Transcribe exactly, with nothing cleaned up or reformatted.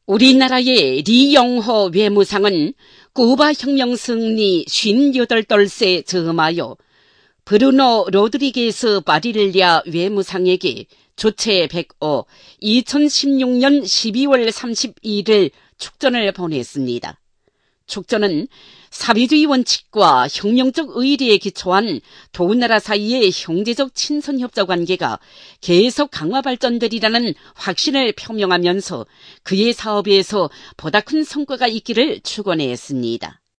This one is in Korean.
우리나라의 리영호 외무상은 쿠바 혁명 승리 오십팔 돌세 즈음하여 브루노 로드리게스 바릴랴 외무상에게 조체 백오 이천십육 년 십이월 삼십이일 축전을 보냈습니다. 축전은 사회주의 원칙과 혁명적 의리에 기초한 두 나라 사이의 형제적 친선협조 관계가 계속 강화 발전되리라는 확신을 표명하면서 그의 사업에서 보다 큰 성과가 있기를 축원했습니다.